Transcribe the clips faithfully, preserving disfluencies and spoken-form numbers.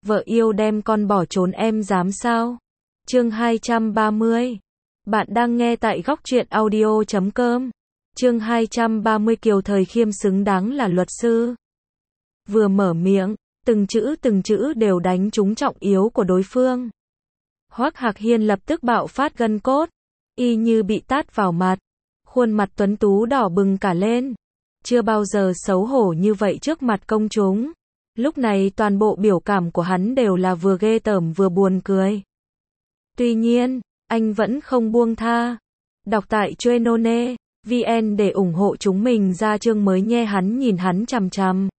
Vợ yêu đem con bỏ trốn em dám sao? Chương hai trăm ba mươi. Bạn đang nghe tại góc truyện audio chấm com. Chương hai trăm ba mươi Kiều Thời Khiêm xứng đáng là luật sư. Vừa mở miệng, từng chữ từng chữ đều đánh trúng trọng yếu của đối phương. Hoắc Hạc Hiên lập tức bạo phát gân cốt, y như bị tát vào mặt, khuôn mặt tuấn tú đỏ bừng cả lên. Chưa bao giờ xấu hổ như vậy trước mặt công chúng. Lúc này toàn bộ biểu cảm của hắn đều là vừa ghê tởm vừa buồn cười. Tuy nhiên, anh vẫn không buông tha. Đọc tại Chuenone chấm vn để ủng hộ chúng mình ra chương mới nhé. Hắn nhìn hắn chằm chằm.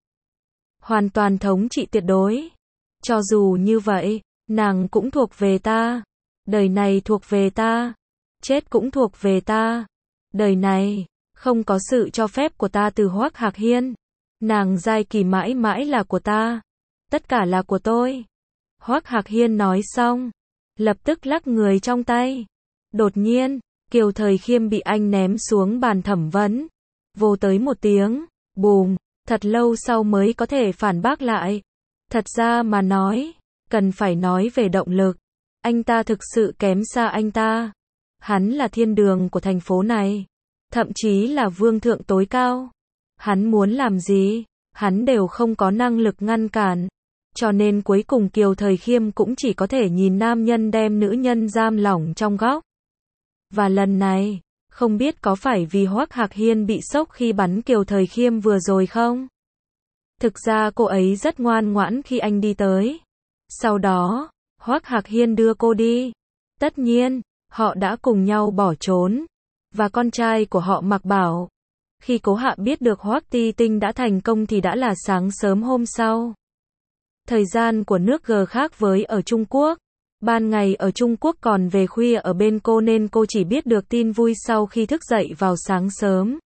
Hoàn toàn thống trị tuyệt đối. Cho dù như vậy, nàng cũng thuộc về ta. Đời này thuộc về ta. Chết cũng thuộc về ta. Đời này, không có sự cho phép của ta từ Hoắc Hạc Hiên. Nàng Giai Kỳ mãi mãi là của ta. Tất cả là của tôi. Hoắc Hạc Hiên nói xong, lập tức lắc người trong tay. Đột nhiên, Kiều Thời Khiêm bị anh ném xuống bàn thẩm vấn. Vô tới một tiếng, bùm, thật lâu sau mới có thể phản bác lại. Thật ra mà nói, cần phải nói về động lực. Anh ta thực sự kém xa anh ta. Hắn là thiên đường của thành phố này. Thậm chí là vương thượng tối cao. Hắn muốn làm gì, hắn đều không có năng lực ngăn cản. Cho nên cuối cùng Kiều Thời Khiêm cũng chỉ có thể nhìn nam nhân đem nữ nhân giam lỏng trong góc. Và lần này, không biết có phải vì Hoắc Hạc Hiên bị sốc khi bắn Kiều Thời Khiêm vừa rồi không? Thực ra cô ấy rất ngoan ngoãn khi anh đi tới. Sau đó, Hoắc Hạc Hiên đưa cô đi. Tất nhiên, họ đã cùng nhau bỏ trốn. Và con trai của họ Mạc Bảo. Khi Cố Hạ biết được Hoắc Ti Tinh đã thành công thì đã là sáng sớm hôm sau. Thời gian của nước G khác với ở Trung Quốc. Ban ngày ở Trung Quốc còn về khuya ở bên cô nên cô chỉ biết được tin vui sau khi thức dậy vào sáng sớm.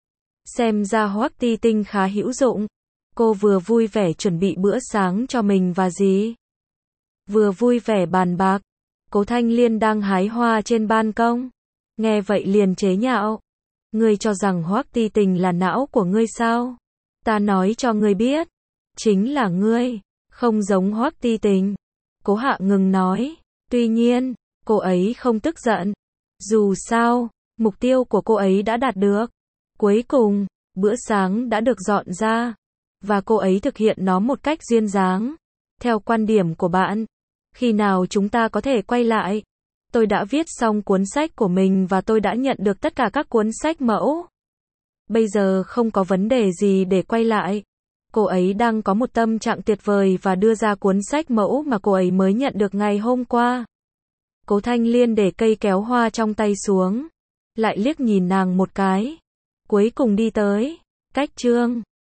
Xem ra Hoắc Ti Tinh khá hữu dụng. Cô vừa vui vẻ chuẩn bị bữa sáng cho mình và dì. Vừa vui vẻ bàn bạc. Cố Thanh Liên đang hái hoa trên ban công. Nghe vậy liền chế nhạo. Ngươi cho rằng Hoắc Ti Tình là não của ngươi sao? Ta nói cho ngươi biết. Chính là ngươi, không giống Hoắc Ti Tình. Cố Hạ ngừng nói. Tuy nhiên, cô ấy không tức giận. Dù sao, mục tiêu của cô ấy đã đạt được. Cuối cùng, bữa sáng đã được dọn ra. Và cô ấy thực hiện nó một cách duyên dáng. Theo quan điểm của bạn, khi nào chúng ta có thể quay lại? Tôi đã viết xong cuốn sách của mình và tôi đã nhận được tất cả các cuốn sách mẫu. Bây giờ không có vấn đề gì để quay lại. Cô ấy đang có một tâm trạng tuyệt vời và đưa ra cuốn sách mẫu mà cô ấy mới nhận được ngày hôm qua. Cố Thanh Liên để cây kéo hoa trong tay xuống. Lại liếc nhìn nàng một cái. Cuối cùng đi tới. Cách chương.